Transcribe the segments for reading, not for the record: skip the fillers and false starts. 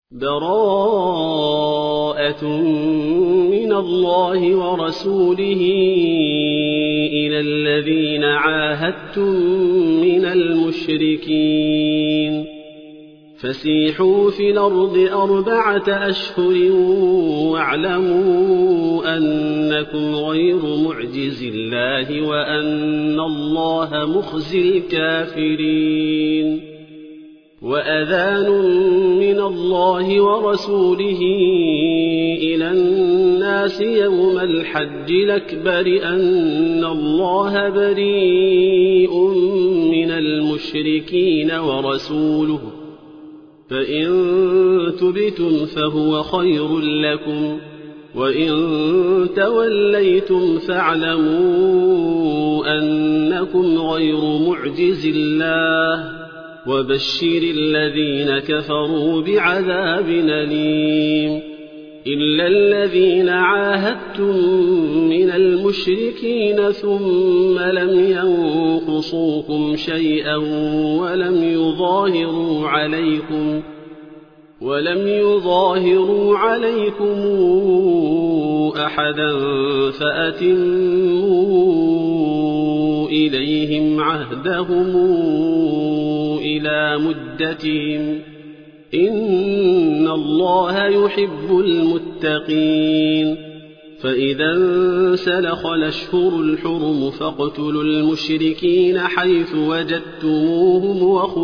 براءة من الله ورسوله إلى الذين عاهدتم من المشركين فسيحوا في الأرض 4 أشهر واعلموا أنكم غير معجز الله وأن الله مخزي الكافرين وأذان من الله ورسوله إلى الناس يوم الحج الأكبر أن الله بريء من المشركين ورسوله فإن تبتم فهو خير لكم وإن توليتم فاعلموا أنكم غير معجز الله وبشر الذين كفروا بعذاب أليم إلا الذين عاهدتم من المشركين ثم لم ينقصوكم شيئا ولم يظاهروا عليكم أحدا فأتموا إليهم عهدهم إلى مدتهم إن الله يحب المتقين فإذا انسلخ الأشهر الحرم فاقتلوا المشركين حيث وجدتموهم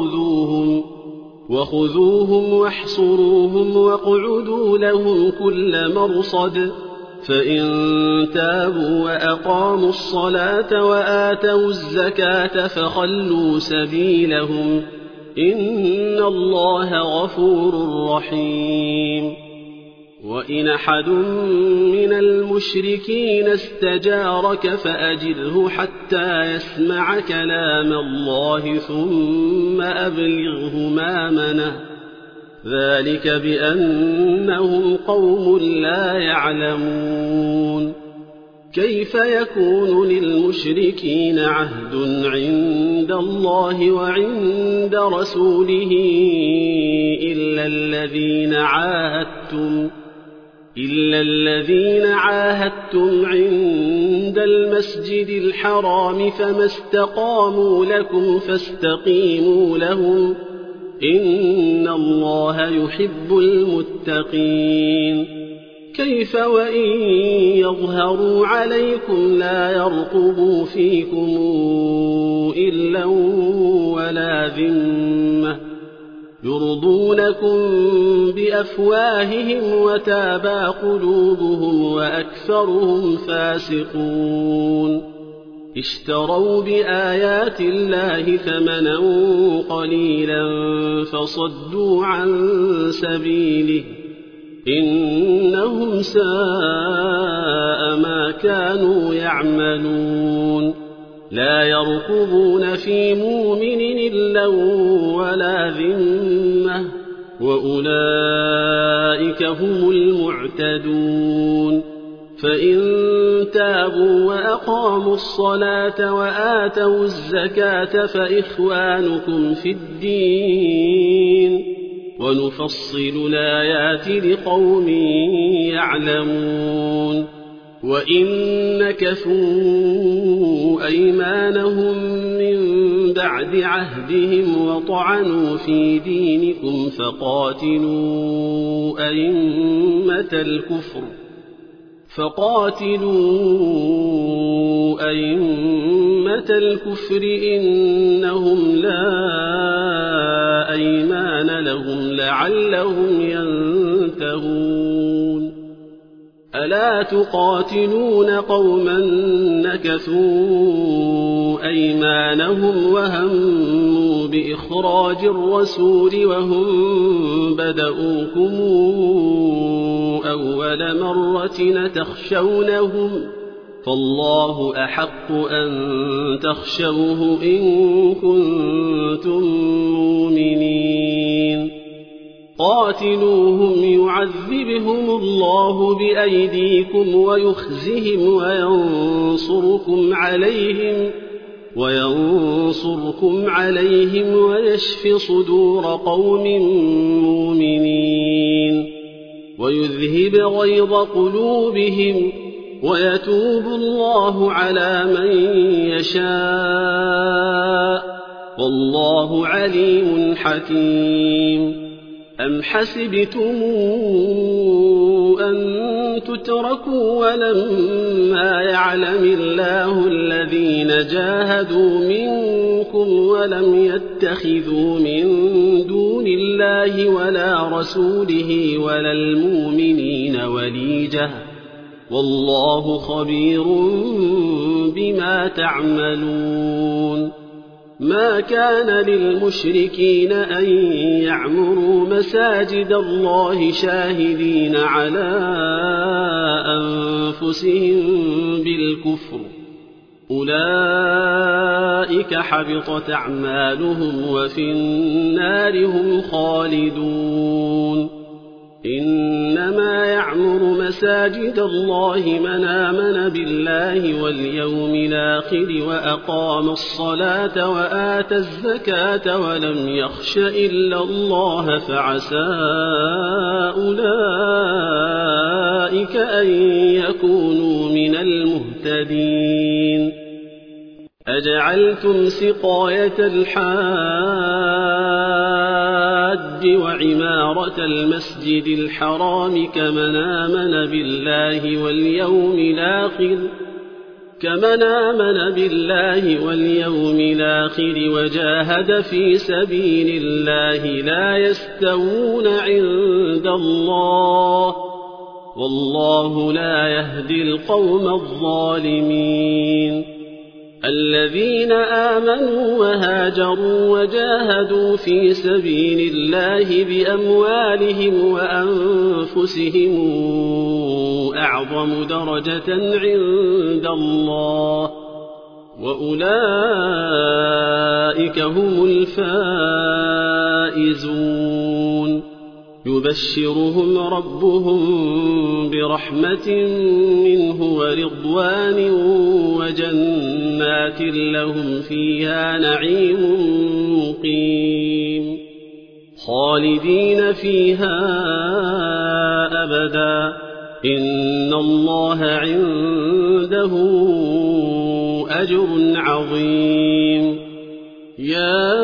وخذوهم واحصروهم واقعدوا لهم كل مرصد فإن تابوا وأقاموا الصلاة وآتوا الزكاة فخلوا سبيلهم إن الله غفور رحيم وإن أحد من المشركين استجارك فأجره حتى يسمع كلام الله ثم أبلغه مأمنه ذلك بأنهم قوم لا يعلمون كيف يكون للمشركين عهد عند الله وعند رسوله إلا الذين عاهدتم عند المسجد الحرام فما استقاموا لكم فاستقيموا لهم إن الله يحب المتقين كيف وإن يظهروا عليكم لا يرقبوا فيكم إلا ولا ذمة يرضونكم بأفواههم وتابى قلوبهم وأكثرهم فاسقون اشتروا بآيات الله ثمنا قليلا فصدوا عن سبيله إنهم ساء ما كانوا يعملون لا يرقبون في مؤمن إلا ولا ذمة وأولئك هم المعتدون فإن تابوا وأقاموا الصلاة وآتوا الزكاة فإخوانكم في الدين ونفصل الآيات لقوم يعلمون وإن نكثوا أيمانهم من بعد عهدهم وطعنوا في دينكم فقاتلوا أئمة الكفر إنهم لا أيمان لهم لعلهم ينتهون ألا تقاتلون قوما نكثوا أيمانهم وهموا بإخراج الرسول وهم بدؤوكم أول مرة تخشونهم فالله أحق أن تخشوه إن كنتم مؤمنين قاتلوهم يعذبهم الله بأيديكم ويخزهم وينصركم عليهم ويشف صدور قوم مؤمنين ويذهب غيظ قلوبهم ويتوب الله على من يشاء والله عليم حكيم. أم حسبتم أن تتركوا ولما يعلم الله الذين جاهدوا منكم ولم يتخذوا من دون الله ولا رسوله ولا المؤمنين وليجة والله خبير بما تعملون. ما كان للمشركين أن يعمروا مساجد الله شاهدين على أنفسهم بالكفر أولئك حبطت أعمالهم وفي النار هم خالدون. إنما يعمر مساجد الله من آمن بالله واليوم الآخر وأقام الصلاة وآتى الزكاة ولم يخش إلا الله فعسى أولئك أن يكونوا من المهتدين. أجعلتم سقاية الحاج وعمارة المسجد الحرام كمن آمن بالله واليوم الآخر وجاهد في سبيل الله لا يستوون عند الله والله لا يهدي القوم الظالمين. الذين آمنوا وهاجروا وجاهدوا في سبيل الله بأموالهم وأنفسهم أعظم درجة عند الله وأولئك هم الفائزون. يبشرهم ربهم برحمة منه ورضوان وجنات لهم فيها نعيم مقيم خالدين فيها أبدا إن الله عنده أجر عظيم. يا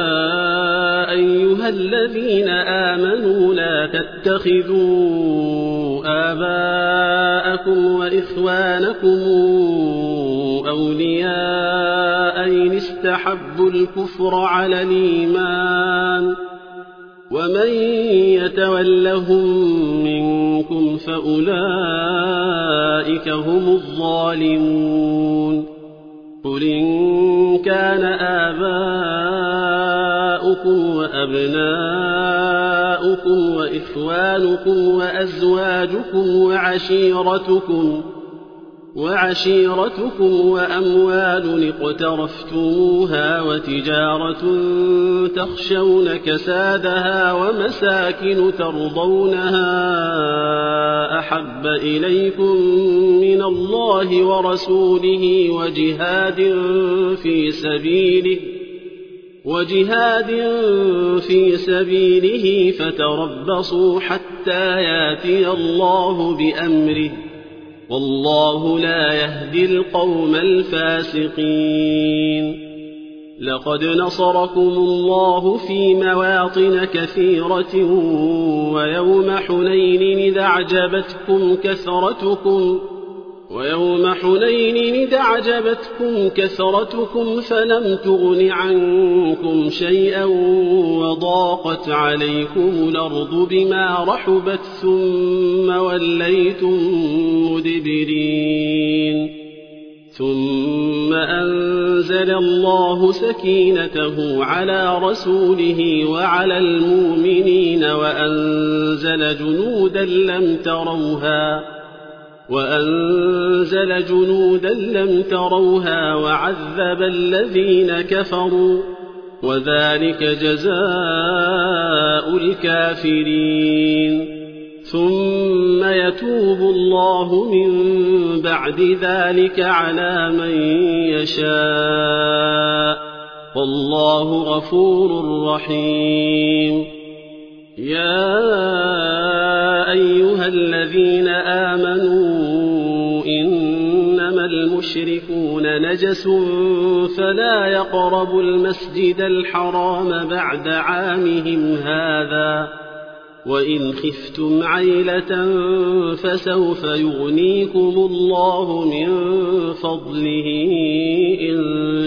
أيها الذين آمنوا لا تتخذوا آباءكم وإخوانكم أولياء إن استحبوا الكفر على الإيمان ومن يتولهم منكم فأولئك هم الظالمون. قل إن كان آباؤكم وأبناؤكم وإخوانكم وأزواجكم وعشيرتكم وأموال اقترفتموها وتجارة تخشون كسادها ومساكن ترضونها أحب إليكم من الله ورسوله وجهاد في سبيله فتربصوا حتى ياتي الله بأمره والله لا يهدي القوم الفاسقين. لقد نصركم الله في مواطن كثيرة ويوم حنين إذ أعجبتكم كثرتكم فلم تغن عنكم شيئا وضاقت عليكم الأرض بما رحبت ثم وليتم مدبرين. ثم أنزل الله سكينته على رسوله وعلى المؤمنين وأنزل جنودا لم تروها وعذب الذين كفروا وذلك جزاء الكافرين. ثم يتوب الله من بعد ذلك على من يشاء والله غفور رحيم. يا أيها المشركون نجس فلا يقربوا المسجد الحرام بعد عامهم هذا وإن خفتم عيلة فسوف يغنيكم الله من فضله إن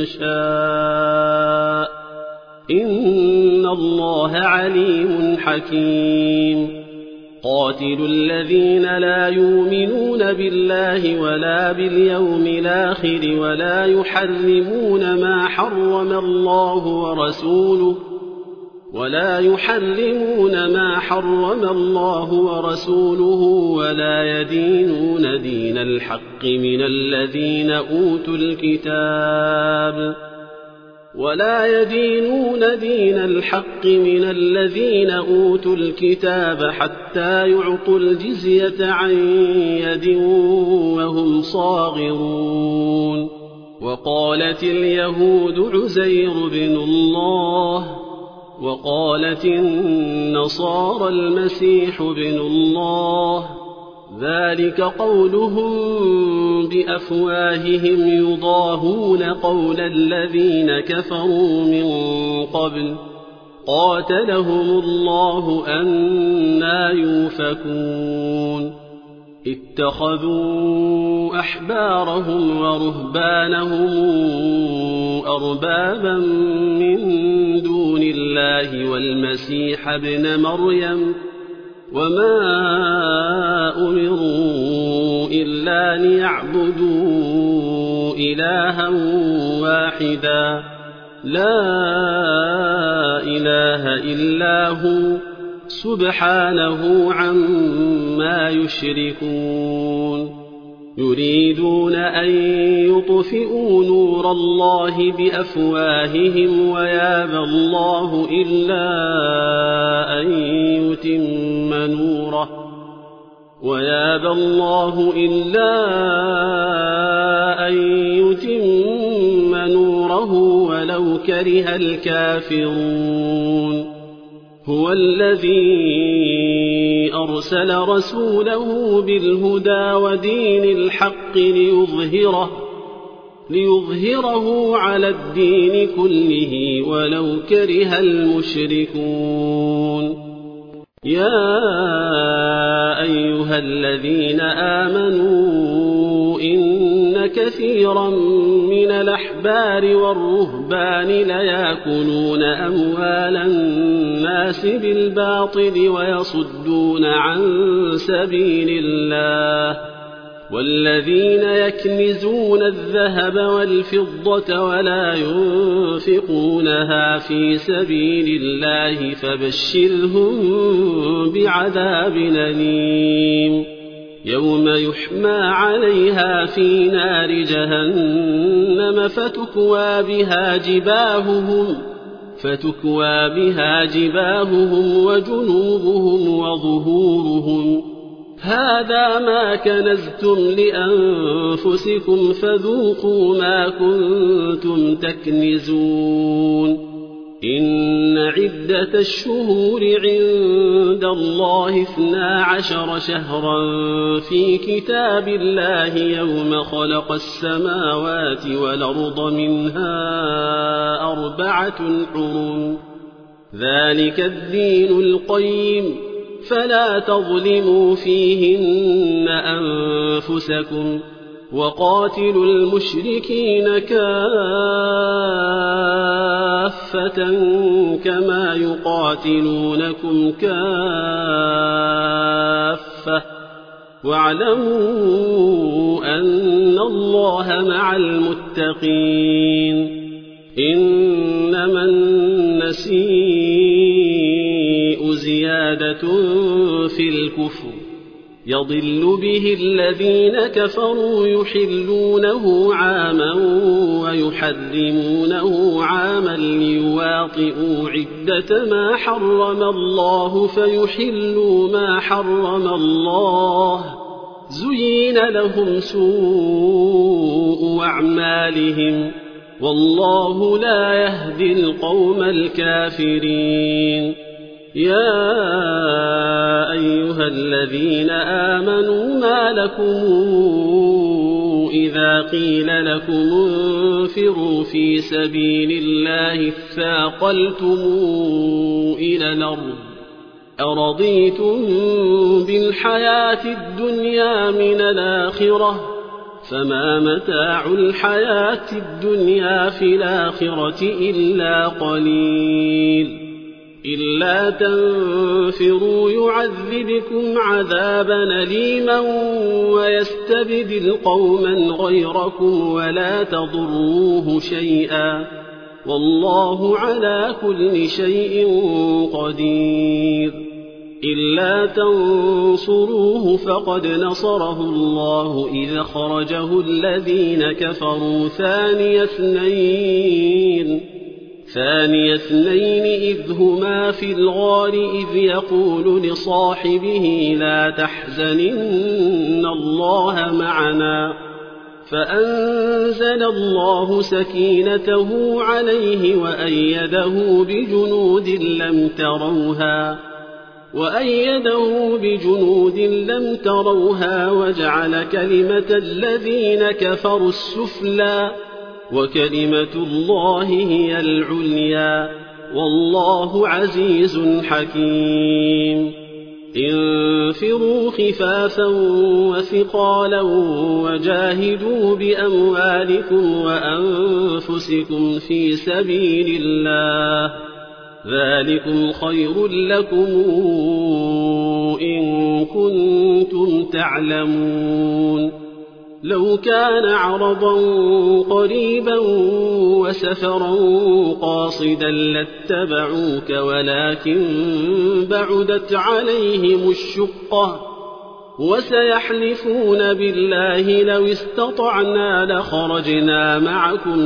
شاء إن الله عليم حكيم قاتلوا الذين لا يؤمنون بالله ولا باليوم الآخر ولا يحرمون ما حرم الله ورسوله ولا يدينون دين الحق من الذين أوتوا الكتاب حتى يعطوا الجزية عن يد وهم صاغرون وقالت اليهود عزير بن الله وقالت النصارى المسيح بن الله ذلك قولهم بأفواههم يضاهون قول الذين كفروا من قبل قاتلهم الله أنى يؤفكون اتخذوا أحبارهم ورهبانهم أربابا من دون الله والمسيح ابن مريم وما أمروا إلا ليعبدوا إلها واحدا لا إله إلا هو سبحانه عما يشركون يريدون أن يطفئوا نور الله بأفواههم ويابى الله إلا أن يتم نوره ولو كره الكافرون هو الذي أرسل رسوله بالهدى ودين الحق ليظهره على الدين كله ولو كره المشركون يا أيها الذين آمنوا إن كثيرا من الأحبار والرهبان ليأكلون أموال الناس بالباطل ويصدون عن سبيل الله والذين يكنزون الذهب والفضة ولا ينفقونها في سبيل الله فبشرهم بعذاب أليم يوم يحمى عليها في نار جهنم فتكوى بها جباههم وجنوبهم وظهورهم هذا ما كنزتم لأنفسكم فذوقوا ما كنتم تكنزون إن عدة الشهور عند الله 12 شهرا في كتاب الله يوم خلق السماوات والأرض منها 4 حرم ذلك الدين القيم فلا تظلموا فيهن أنفسكم وقاتلوا المشركين كافة كما يقاتلونكم كافة واعلموا أن الله مع المتقين إنما النسيء زيادة في الكفر يضل به الذين كفروا يحلونه عاما ويحرمونه عاما ليواطئوا عدة ما حرم الله فيحلوا ما حرم الله زين لهم سوء أعمالهم والله لا يهدي القوم الكافرين يا أيها الذين آمنوا ما لكم إذا قيل لكم انفروا في سبيل الله اثاقلتم إلى الأرض أرضيتم بالحياة الدنيا من الآخرة فما متاع الحياة الدنيا في الآخرة إلا قليل إلا تنفروا يعذبكم عذابا أليما ويستبدل قوما غيركم ولا تضروه شيئا والله على كل شيء قدير إلا تنصروه فقد نصره الله إذ أخرجه الذين كفروا ثاني اثنين إذ هما في الغار إذ يقول لصاحبه لا تحزن إن الله معنا فأنزل الله سكينته عليه وأيده بجنود لم تروها وجعل كلمة الذين كفروا السفلى وكلمة الله هي العليا والله عزيز حكيم انفروا خفافا وثقالا وجاهدوا بأموالكم وأنفسكم في سبيل الله ذلكم خير لكم إن كنتم تعلمون لو كان عرضا قريبا وسفرا قاصدا لاتبعوك ولكن بعدت عليهم الشقة وسيحلفون بالله لو استطعنا لخرجنا معكم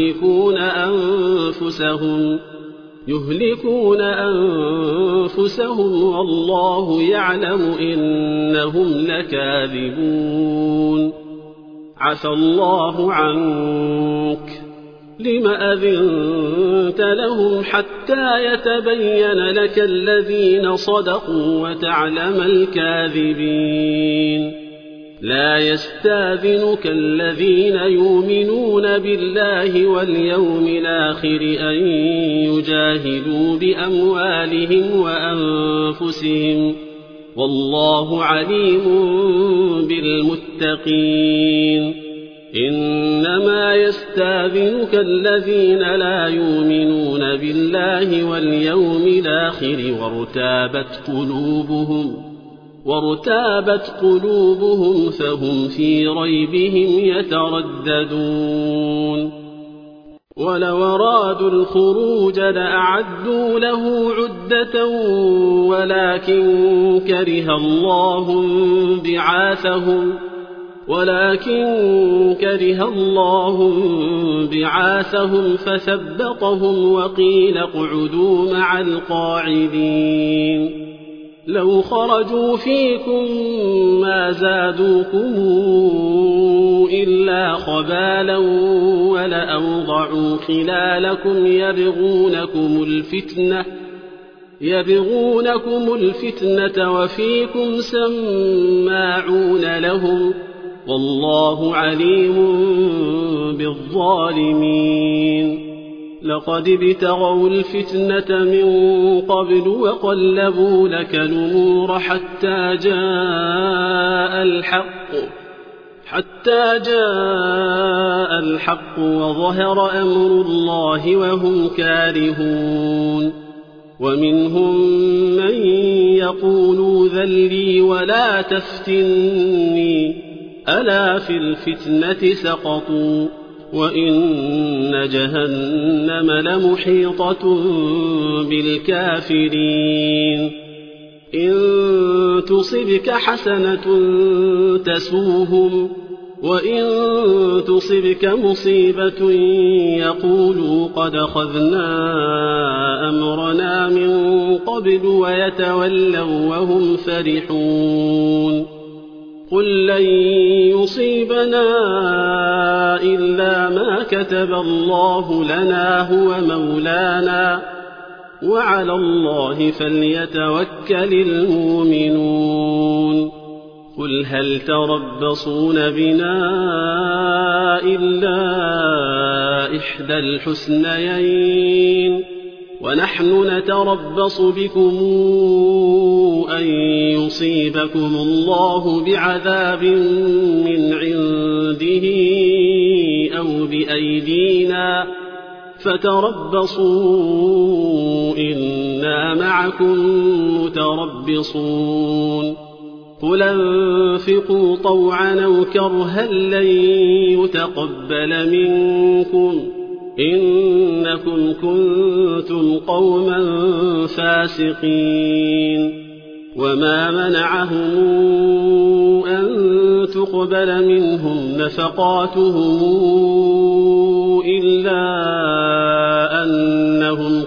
يهلكون أنفسهم والله يعلم إنهم لكاذبون عفى الله عنك لم أذنت لهم حتى يتبين لك الذين صدقوا وتعلم الكاذبين لا يستاذنك الذين يؤمنون بالله واليوم الآخر أن يجاهدوا بأموالهم وأنفسهم والله عليم بالمتقين إنما يستاذنك الذين لا يؤمنون بالله واليوم الآخر وارتابت قلوبهم فهم في ريبهم يترددون ولو أرادوا الخروج لأعدوا له عدة ولكن كره الله بعاثهم فثبطهم وقيل اقعدوا مع القاعدين لو خرجوا فيكم ما زادوكم إلا خبالا ولأوضعوا خلالكم يبغونكم الفتنة وفيكم سماعون لهم والله عليم بالظالمين لقد ابتغوا الفتنة من قبل وقلبوا لك الأمور حتى جاء الحق وظهر أمر الله وهم كارهون ومنهم من يقول ذلي ولا تفتني ألا في الفتنة سقطوا وإن جهنم لمحيطة بالكافرين إن تصبك حسنة تسوهم وإن تصبك مصيبة يقولوا قد أخذنا أمرنا من قبل ويتولوا وهم فرحون قل لن يصيبنا إلا ما كتب الله لنا هو مولانا وعلى الله فليتوكل المؤمنون قل قل هل تربصون بنا إلا إحدى الحسنيين ونحن نتربص بكم أن يصيبكم الله بعذاب من عنده أو بأيدينا فتربصوا إنا معكم متربصون قل انفقوا طوعا أو كرها لن يتقبل منكم إنكم كنتم قوما فاسقين وما منعهم أن تقبل منهم نفقاتهم إلا أنهم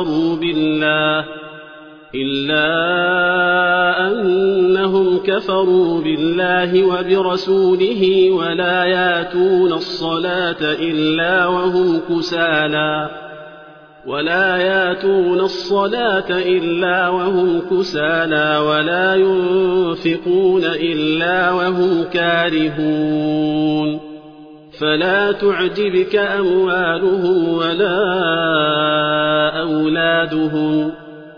كفروا بالله وبرسوله ولا ياتون الصلاة إلا وهم كسالى ولا ينفقون إلا وهم كارهون فلا تعجبك أموالهم ولا أولادهم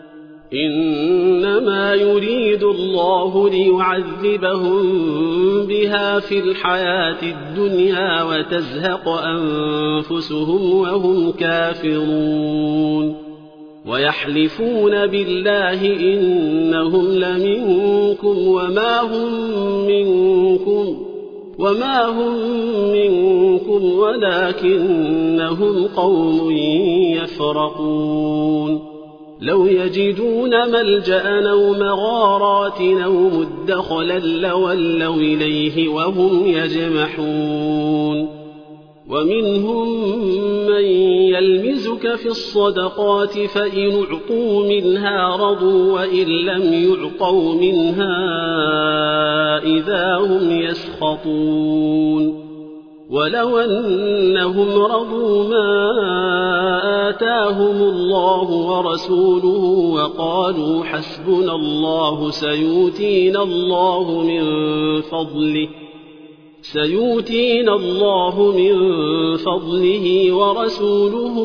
إنما يريد الله ليعذبهم بها في الحياة الدنيا وتزهق أنفسهم وهم كافرون ويحلفون بالله إنهم لمنكم وما هم منكم ولكنهم قوم يفرقون لو يجدون ملجأ أو مغارات أو مدخلا لولوا إليه وهم يجمحون ومنهم من يلمزك في الصدقات فإن أعطوا منها رضوا وإن لم يعطوا منها إذا هم يسخطون ولو أنهم رضوا ما آتاهم الله ورسوله وقالوا حسبنا الله سيؤتينا الله من فضله ورسوله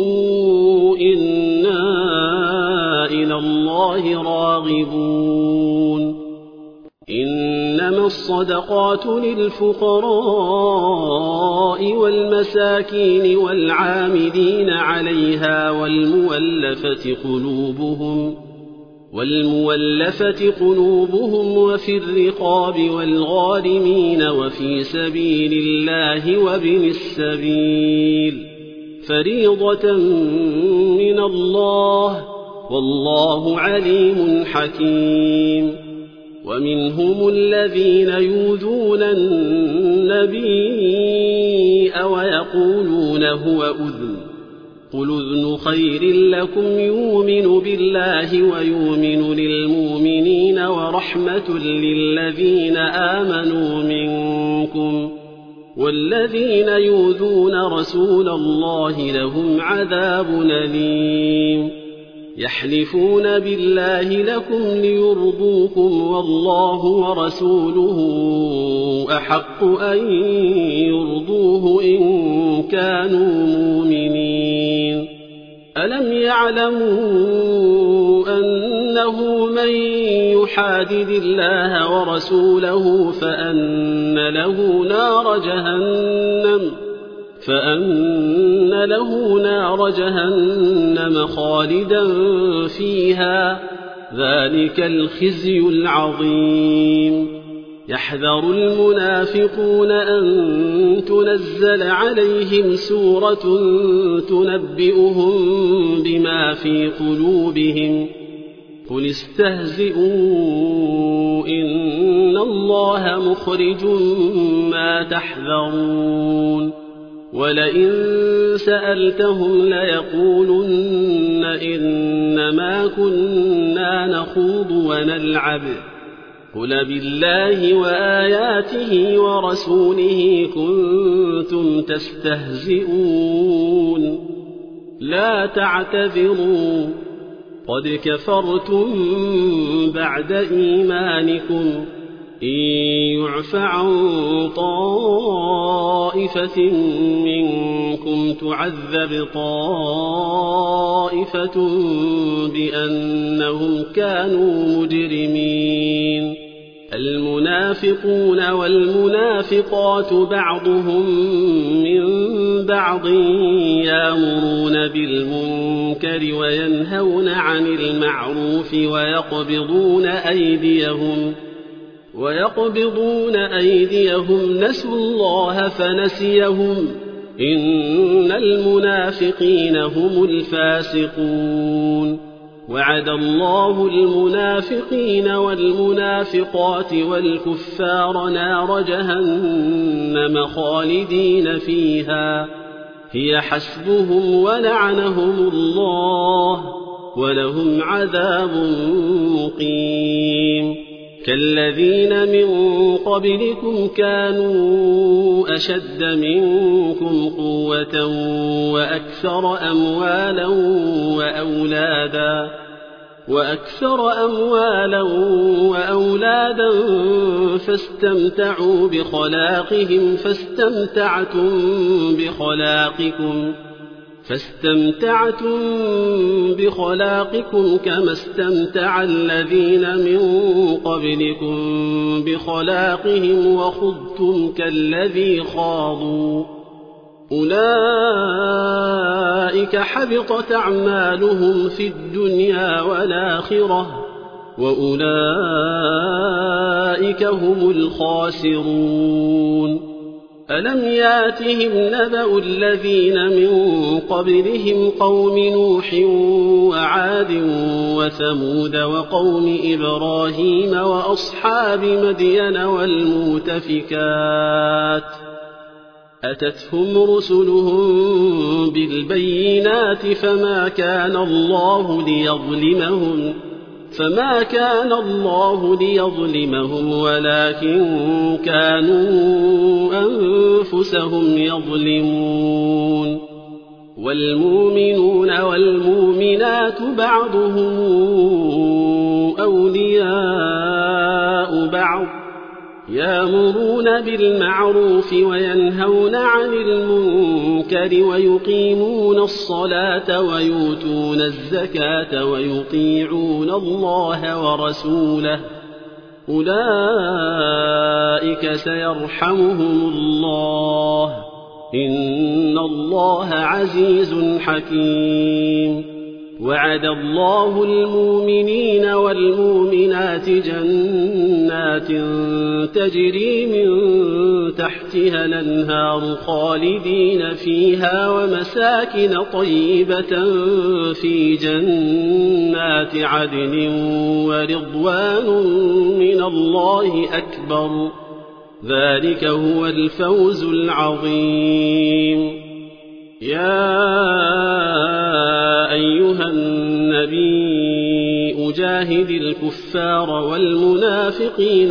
إنا إلى الله راغبون إنما الصدقات للفقراء والمساكين والعاملين عليها والمولفة قلوبهم وفي الرقاب والغارمين وفي سبيل الله وابن السبيل فريضة من الله والله عليم حكيم ومنهم الذين يؤذون النبي ويقولون هو أذن قل أذن خير لكم يؤمن بالله ويؤمن للمؤمنين ورحمة للذين آمنوا منكم والذين يؤذون رسول الله لهم عذاب أليم يحلفون بالله لكم ليرضوكم والله ورسوله أحق أن يرضوه إن كانوا مؤمنين ألم يعلموا أنه من يحادد الله ورسوله فأن له نار جهنم خالدا فيها ذلك الخزي العظيم يحذر المنافقون أن تنزل عليهم سورة تنبئهم بما في قلوبهم قل استهزئوا إن الله مخرج ما تحذرون ولئن سألتهم ليقولن إنما كنا نخوض ونلعب قل بالله وآياته ورسوله كنتم تستهزئون لا تعتذروا قد كفرتم بعد إيمانكم إن يعف عن طائفة منكم تعذب طائفة بأنهم كانوا مجرمين المنافقون والمنافقات بعضهم من بعض يأمرون بالمنكر وينهون عن المعروف ويقبضون أيديهم نسوا الله فنسيهم إن المنافقين هم الفاسقون وعد الله المنافقين والمنافقات والكفار نار جهنم خالدين فيها هي حسبهم ولعنهم الله ولهم عذاب مقيم كالذين من قبلكم كانوا أشد منكم قوة وأكثر أموالا وأولادا فاستمتعوا بخلاقهم فاستمتعتم بخلاقكم كما استمتع الذين من قبلكم بخلاقهم وخضتم كالذي خاضوا أولئك حبطت أعمالهم في الدنيا والآخرة وأولئك هم الخاسرون ألم ياتهم نبأ الذين من قبلهم قوم نوح وعاد وثمود وقوم إبراهيم وأصحاب مدين والمؤتفكات أتتهم رسلهم بالبينات فما كان الله ليظلمهم ولكن كانوا أنفسهم يظلمون والمؤمنون والمؤمنات بعضهم أولياء بعض يأمرون بالمعروف وينهون عن المنكر ويقيمون الصلاة ويؤتون الزكاة ويطيعون الله ورسوله أولئك سيرحمهم الله إن الله عزيز حكيم وعد الله المؤمنين والمؤمنات جنات تجري من تحتها الأنهار خالدين فيها ومساكن طيبة في جنات عدن ورضوان من الله أكبر ذلك هو الفوز العظيم يا أيها النبي أجاهد الكفار والمنافقين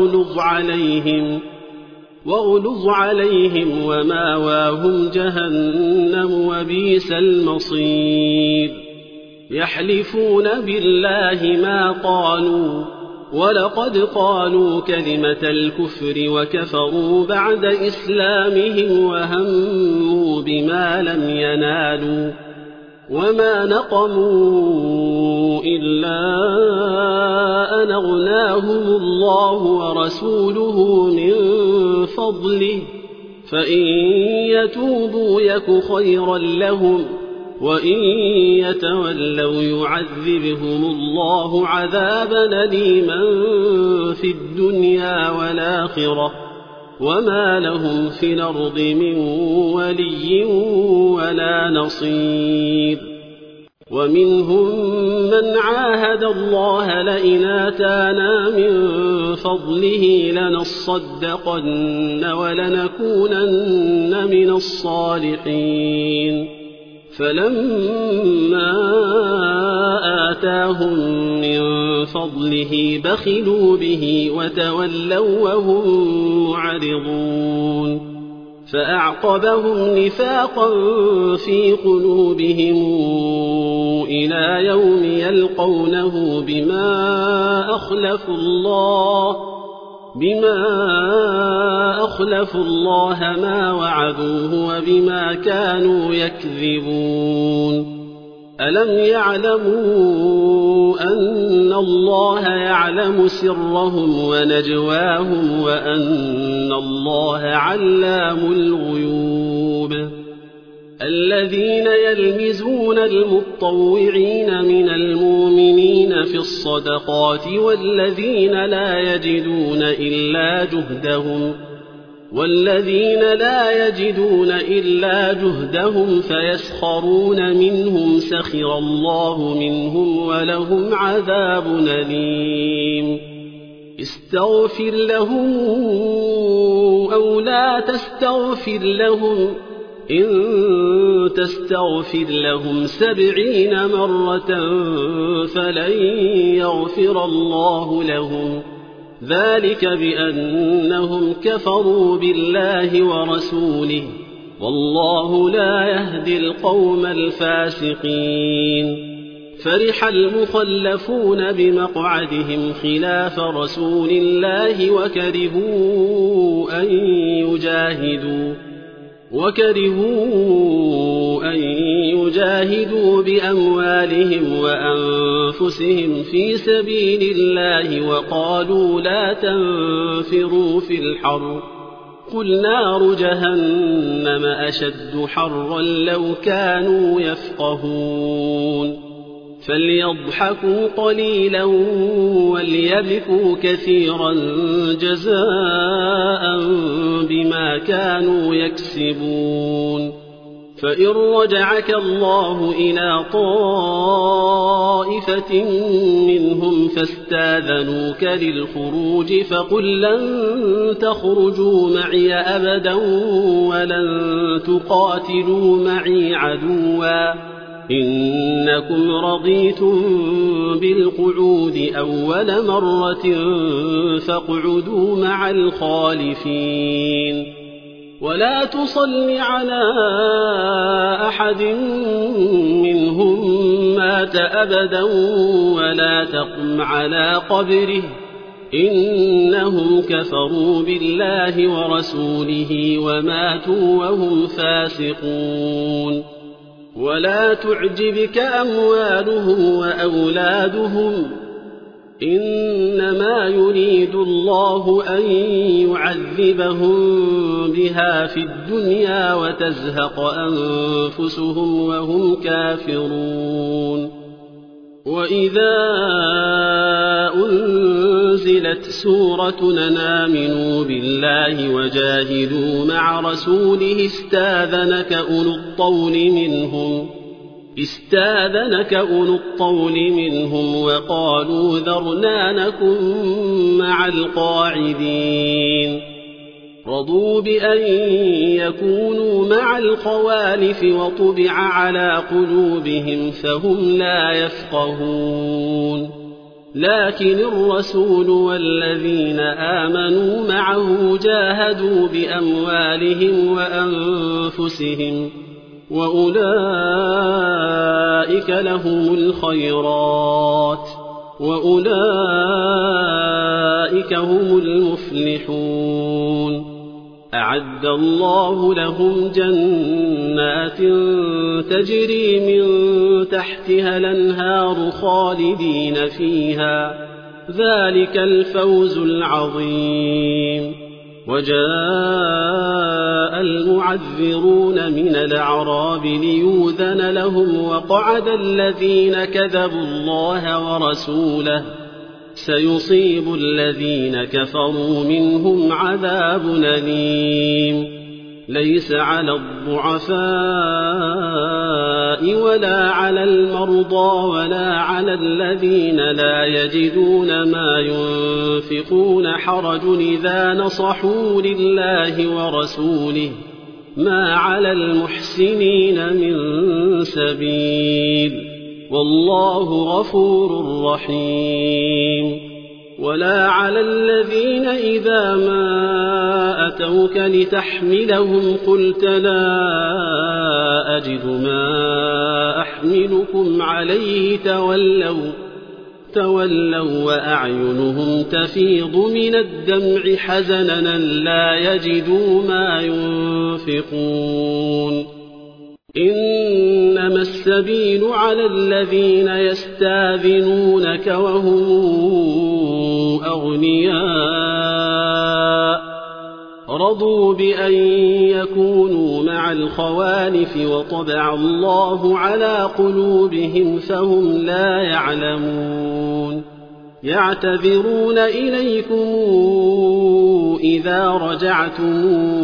واغلظ عليهم وماواهم جهنم وبئس المصير يحلفون بالله ما قالوا ولقد قالوا كلمة الكفر وكفروا بعد إسلامهم وهموا بما لم ينالوا وما نقموا إلا أن أغناهم الله ورسوله من فضله فإن يتوبوا يك خيرا لهم وإن يتولوا يعذبهم الله عذابا أليما في الدنيا والآخرة وما لهم في الأرض من ولي ولا نصير ومنهم من عاهد الله لئن آتانا من فضله لنصدقن ولنكونن من الصالحين فلما آتاهم من فضله بخلوا به وتولوا وهم معرضون فأعقبهم نفاقا في قلوبهم إلى يوم يلقونه بما بما أخلفوا الله ما وعدوه وبما كانوا يكذبون ألم يعلموا أن الله يعلم سرهم ونجواهم وأن الله علام الغيوب الذين يلمزون المطوعين من المؤمنين في الصدقات والذين لا يجدون إلا جهدهم فيسخرون منهم سخر الله منهم ولهم عذاب أليم استغفر لهم أو لا تستغفر لهم إن تستغفر لهم 70 مرة فلن يغفر الله لهم ذلك بأنهم كفروا بالله ورسوله والله لا يهدي القوم الفاسقين فرح المخلفون بمقعدهم خلاف رسول الله وكرهوا أن يجاهدوا بأموالهم وأنفسهم في سبيل الله وقالوا لا تنفروا في الحر قل نار جهنم أشد حرا لو كانوا يفقهون فليضحكوا قليلا وليبكوا كثيرا جزاء بما كانوا يكسبون فإن رجعك الله إلى طائفة منهم فاستاذنوك للخروج فقل لن تخرجوا معي أبدا ولن تقاتلوا معي عدوا إنكم رضيتم بالقعود أول مرة فاقعدوا مع الخالفين ولا تصل على أحد منهم مات أبدا ولا تقم على قبره إنهم كفروا بالله ورسوله وماتوا وهم فاسقون ولا تعجبك أموالهم وأولادهم إنما يريد الله أن يعذبهم بها في الدنيا وتزهق أنفسهم وهم كافرون وإذا أنزلت سورة أن آمنوا بالله وجاهدوا مع رسوله استاذنك أولو الطول منهم وقالوا ذرنا نكن مع القاعدين رضوا بأن يكونوا مع الخوالف وطبع على قلوبهم فهم لا يفقهون لكن الرسول والذين آمنوا معه جاهدوا بأموالهم وأنفسهم وأولئك لهم الخيرات وأولئك هم المفلحون أعد الله لهم جنات تجري من تحتها الأنهار خالدين فيها ذلك الفوز العظيم وجاء المعذرون من الأعراب ليؤذن لهم وقعد الذين كذبوا الله ورسوله سيصيب الذين كفروا منهم عذاب أليم ليس على الضعفاء ولا على المرضى ولا على الذين لا يجدون ما ينفقون حرج إذا نصحوا لله ورسوله ما على المحسنين من سبيل والله غفور رحيم ولا على الذين إذا ما أتوك لتحملهم قلت لا أجد ما أحملكم عليه تولوا وأعينهم تفيض من الدمع حزنا لا يجدوا ما ينفقون إنما السبيل على الذين يستاذنونك وهم أغنياء رضوا بأن يكونوا مع الخوالف وطبع الله على قلوبهم فهم لا يعلمون يعتذرون إليكم إذا رجعتم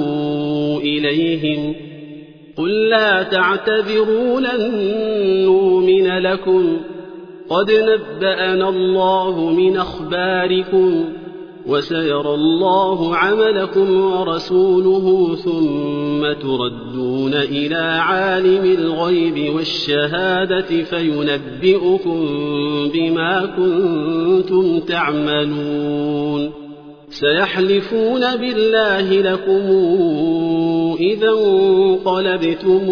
إليهم قل لا تعتذروا لن نؤمن لكم قد نبأنا الله من أخباركم وسيرى الله عملكم ورسوله ثم تردون إلى عالم الغيب والشهادة فينبئكم بما كنتم تعملون سيحلفون بالله لكم إذا انقلبتم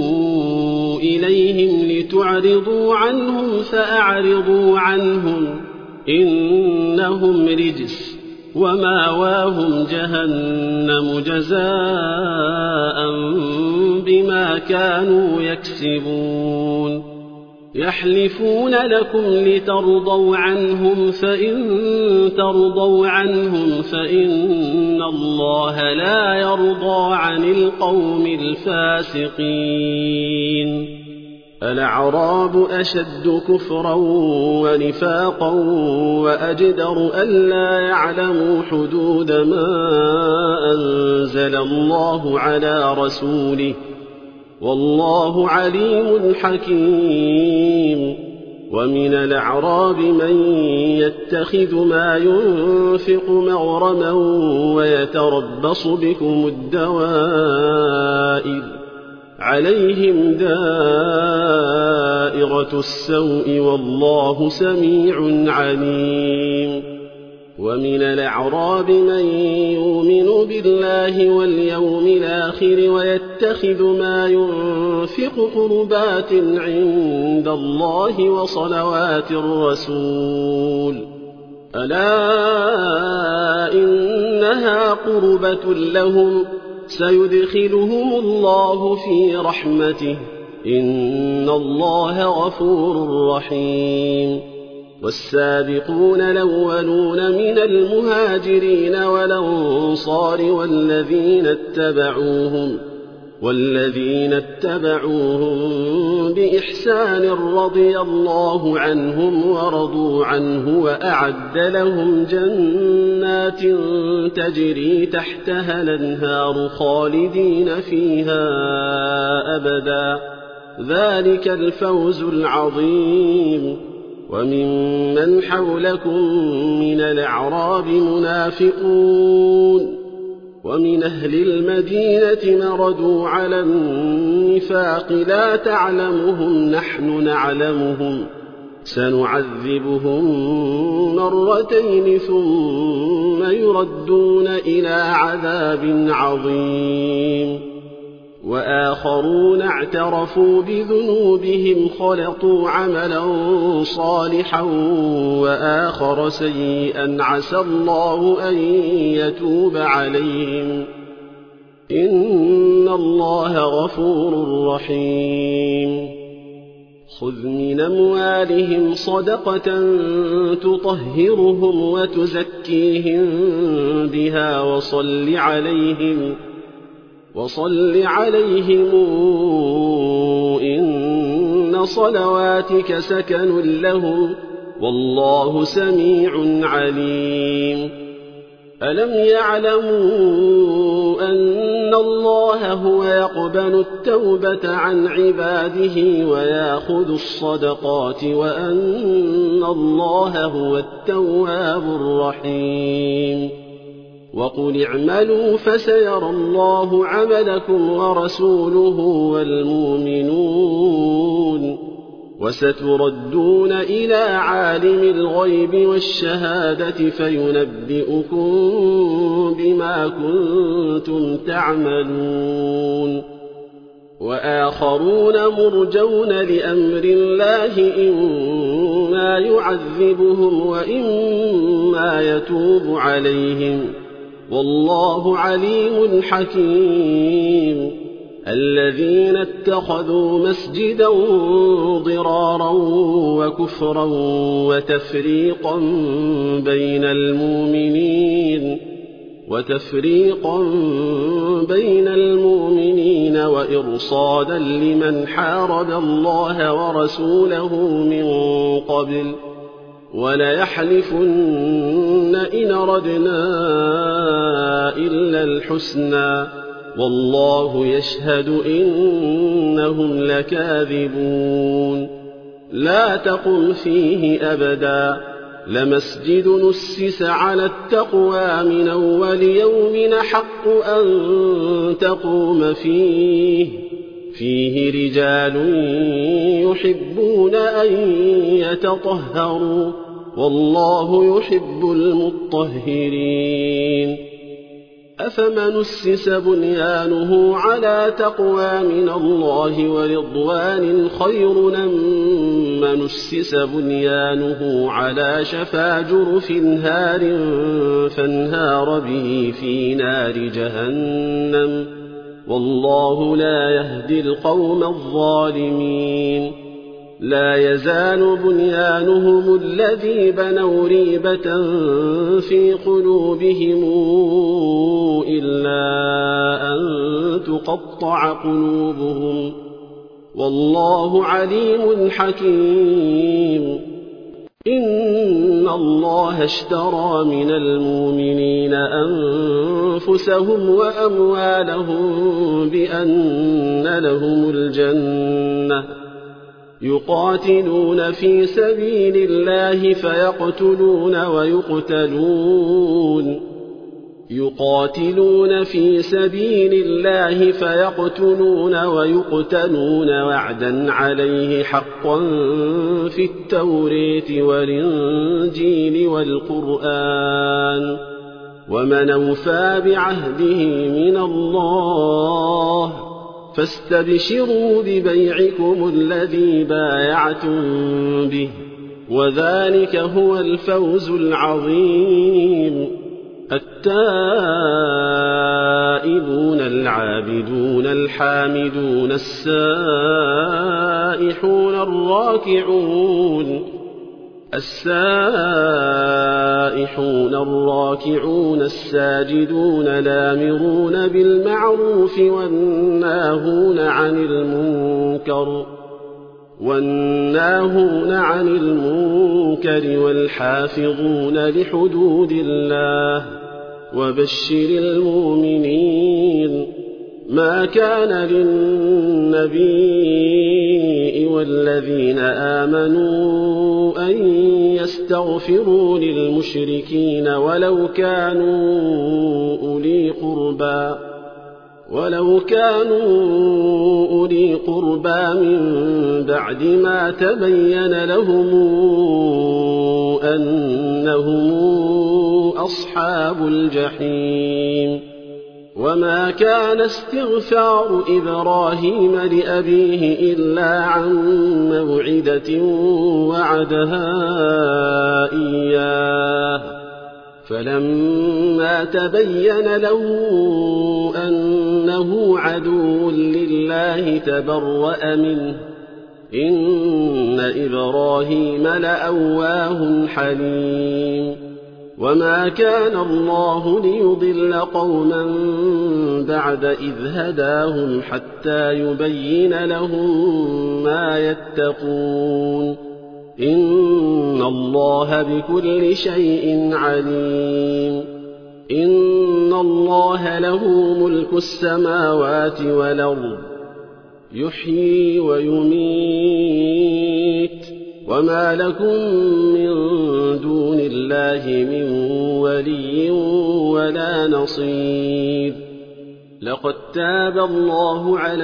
إليهم لتعرضوا عنهم فأعرضوا عنهم إنهم رجس وماواهم جهنم جزاء بما كانوا يكسبون يحلفون لكم لترضوا عنهم فإن ترضوا عنهم فإن الله لا يرضى عن القوم الفاسقين الأعراب أشد كفرا ونفاقا وأجدر ألا يعلموا حدود ما أنزل الله على رسوله والله عليم حكيم ومن الأعراب من يتخذ ما ينفق مغرما ويتربص بكم الدوائر عليهم دائرة السوء والله سميع عليم ومن الأعراب من يؤمن بالله واليوم الآخر ويتخذ ما ينفق قربات عند الله وصلوات الرسول ألا إنها قربة لهم سيدخلهم الله في رحمته إن الله غفور رحيم والسابقون الأولون من المهاجرين والأنصار والذين اتبعوهم بإحسان رضي الله عنهم ورضوا عنه وأعد لهم جنات تجري تحتها الأنهار خالدين فيها أبدا ذلك الفوز العظيم وممن حولكم من الأعراب منافقون ومن أهل المدينة مردوا على النفاق لا تعلمهم نحن نعلمهم سنعذبهم مرتين ثم يردون إلى عذاب عظيم وآخرون اعترفوا بذنوبهم خلطوا عملا صالحا وآخر سيئا عسى الله أن يتوب عليهم إن الله غفور رحيم خذ من أموالهم صدقة تطهرهم وتزكيهم بها وصل عليهم إن صلواتك سكن لهم والله سميع عليم ألم يعلموا أن الله هو يقبل التوبة عن عباده ويأخذ الصدقات وأن الله هو التواب الرحيم وقل اعملوا فسيرى الله عملكم ورسوله والمؤمنون وستردون إلى عالم الغيب والشهادة فينبئكم بما كنتم تعملون وآخرون مرجون لأمر الله إما يعذبهم وإما يتوب عليهم والله عليم حكيم الذين اتخذوا مسجدا ضرارا وكفرا وتفريقا بين المؤمنين وإرصادا لمن حارب الله ورسوله من قبل وليحلفن إن أردنا إلا الحسنى والله يشهد إنهم لكاذبون لا تقم فيه أبدا لمسجد نسس على التقوى من أول يوم حق أن تقوم فيه رجال يحبون أن يتطهروا والله يحب المطهرين أفمن أسس بنيانه على تقوى من الله ورضوان خير أم من أسس بنيانه على شفا جرف هار فانهار به في نار جهنم والله لا يهدي القوم الظالمين لا يزال بنيانهم الذي بنوا ريبة في قلوبهم إلا أن تقطع قلوبهم والله عليم حكيم إن الله اشترى من المؤمنين أنفسهم وأموالهم بأن لهم الجنة يقاتلون في سبيل الله فيقتلون ويقتلون وعدا عليه حقا في التوراة والإنجيل والقرآن ومن أوفى بعهده من الله فاستبشروا ببيعكم الذي بايعتم به وذلك هو الفوز العظيم التائبون العابدون الحامدون السائحون الراكعون الساجدون الآمرون بالمعروف والناهون عن المنكر والحافظون لحدود الله وبشر المؤمنين ما كان للنبي والذين آمنوا أن يستغفروا للمشركين ولو كانوا أولي قربى من بعد ما تبين لهم أنهم أصحاب الجحيم وما كان استغفار إبراهيم لأبيه إلا عن موعدة وعدها إياه فلما تبين له أنه عدو لله تبرأ منه إن إبراهيم لأواه حليم وما كان الله ليضل قوما بعد إذ هداهم حتى يبين لهم ما يتقون إن الله بكل شيء عليم إن الله له ملك السماوات والأرض يحيي ويميت وما لكم من دون الله من ولي ولا نصير لقد تاب الله على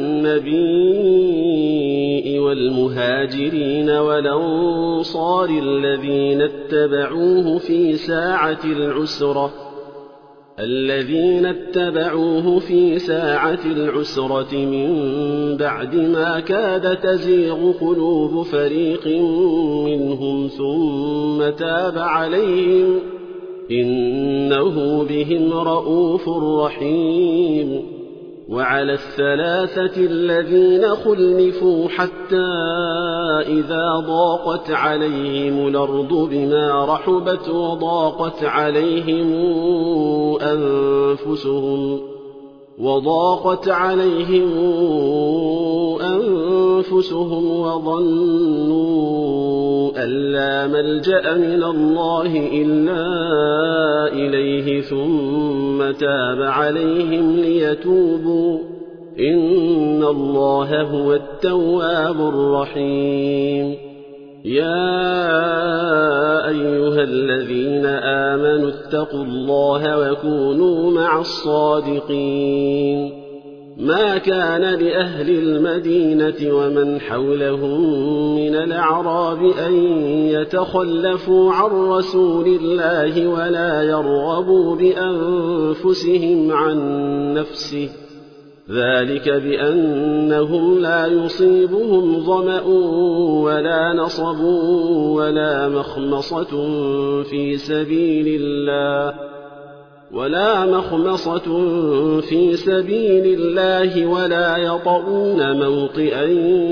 النبي والمهاجرين والأنصار الذين اتبعوه في ساعة العسرة الذين اتبعوه في ساعة العسرة من بعد ما كاد تزيغ قلوب فريق منهم ثم تاب عليهم إنه بهم رءوف رحيم وعلى الثلاثة الذين خلفوا حتى إذا ضاقت عليهم الأرض بما رحبت وضاقت عليهم أنفسهم وظنوا أن لا ملجأ من الله إلا إليه ثم تاب عليهم ليتوبوا إن الله هو التواب الرحيم يا أيها الذين آمنوا اتقوا الله وكونوا مع الصادقين ما كان لأهل المدينة ومن حولهم من الأعراب أن يتخلفوا عن رسول الله ولا يرغبوا بأنفسهم عن نفسه ذلك بأنهم لا يصيبهم ظمأ ولا نصب ولا مخمصة في سبيل الله ولا يطؤون موطئا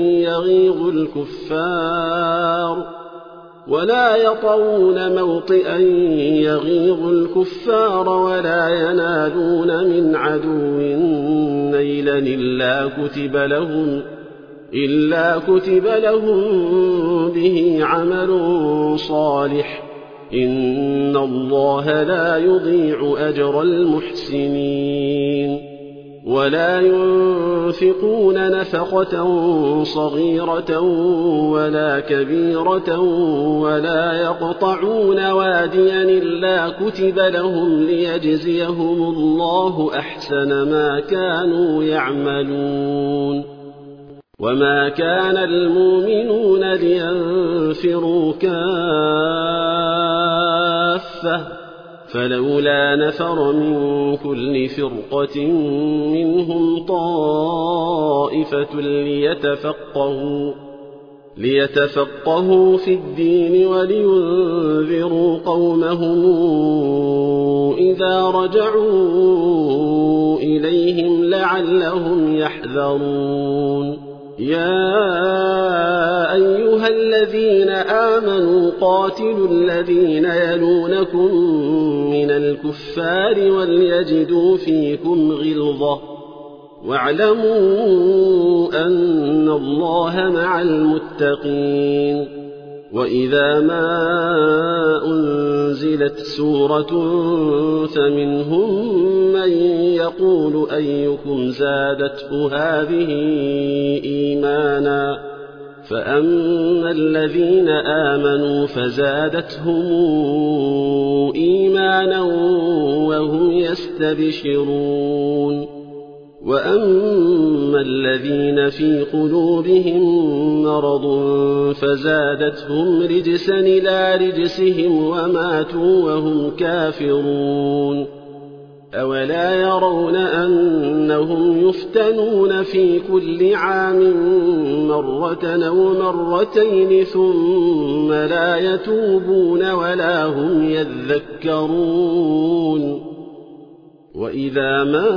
يغيظ الكفار ولا ينالون من عدو نيلا إلا كتب لهم به عمل صالح إن الله لا يضيع أجر المحسنين ولا ينفقون نفقة صغيرة ولا كبيرة ولا يقطعون واديا إلا كتب لهم ليجزيهم الله أحسن ما كانوا يعملون وما كان المؤمنون لينفروا كافة فلولا نفر من كل فرقة منهم طائفة ليتفقهوا في الدين ولينذروا قومهم إذا رجعوا إليهم لعلهم يحذرون يا أيها الذين آمنوا قاتلوا الذين يلونكم من الكفار وليجدوا فيكم غلظة واعلموا أن الله مع المتقين وإذا ما أنزلت سورة فمنهم من يقول أيكم زادته هذه إيمانا فأما الذين آمنوا فزادتهم إيمانا وهم يستبشرون وأما الذين في قلوبهم مرض فزادتهم رجسا إلى رجسهم وماتوا وهم كافرون أولا يرون أنهم يفتنون في كل عام مرة أو مرتين ثم لا يتوبون ولا هم يذكرون وإذا ما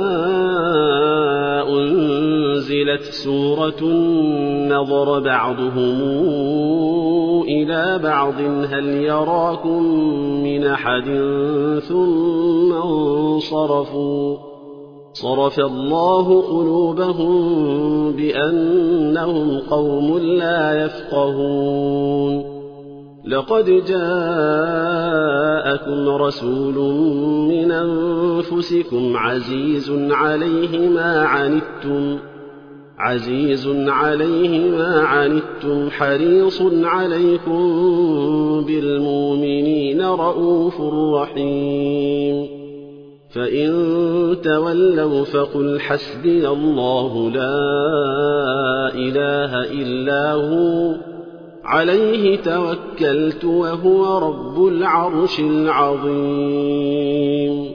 أنزلت سورة نظر بعضهم إلى بعض هل يراكم من أحد ثم انصرفوا صرف الله قلوبهم بأنهم قوم لا يفقهون لقد جاءكم رسول من أنفسكم عزيز عليه ما عنتم حريص عليكم بالمؤمنين رءوف رحيم فإن تولوا فقل حسبي الله لا إله إلا هو عليه توكلت وهو رب العرش العظيم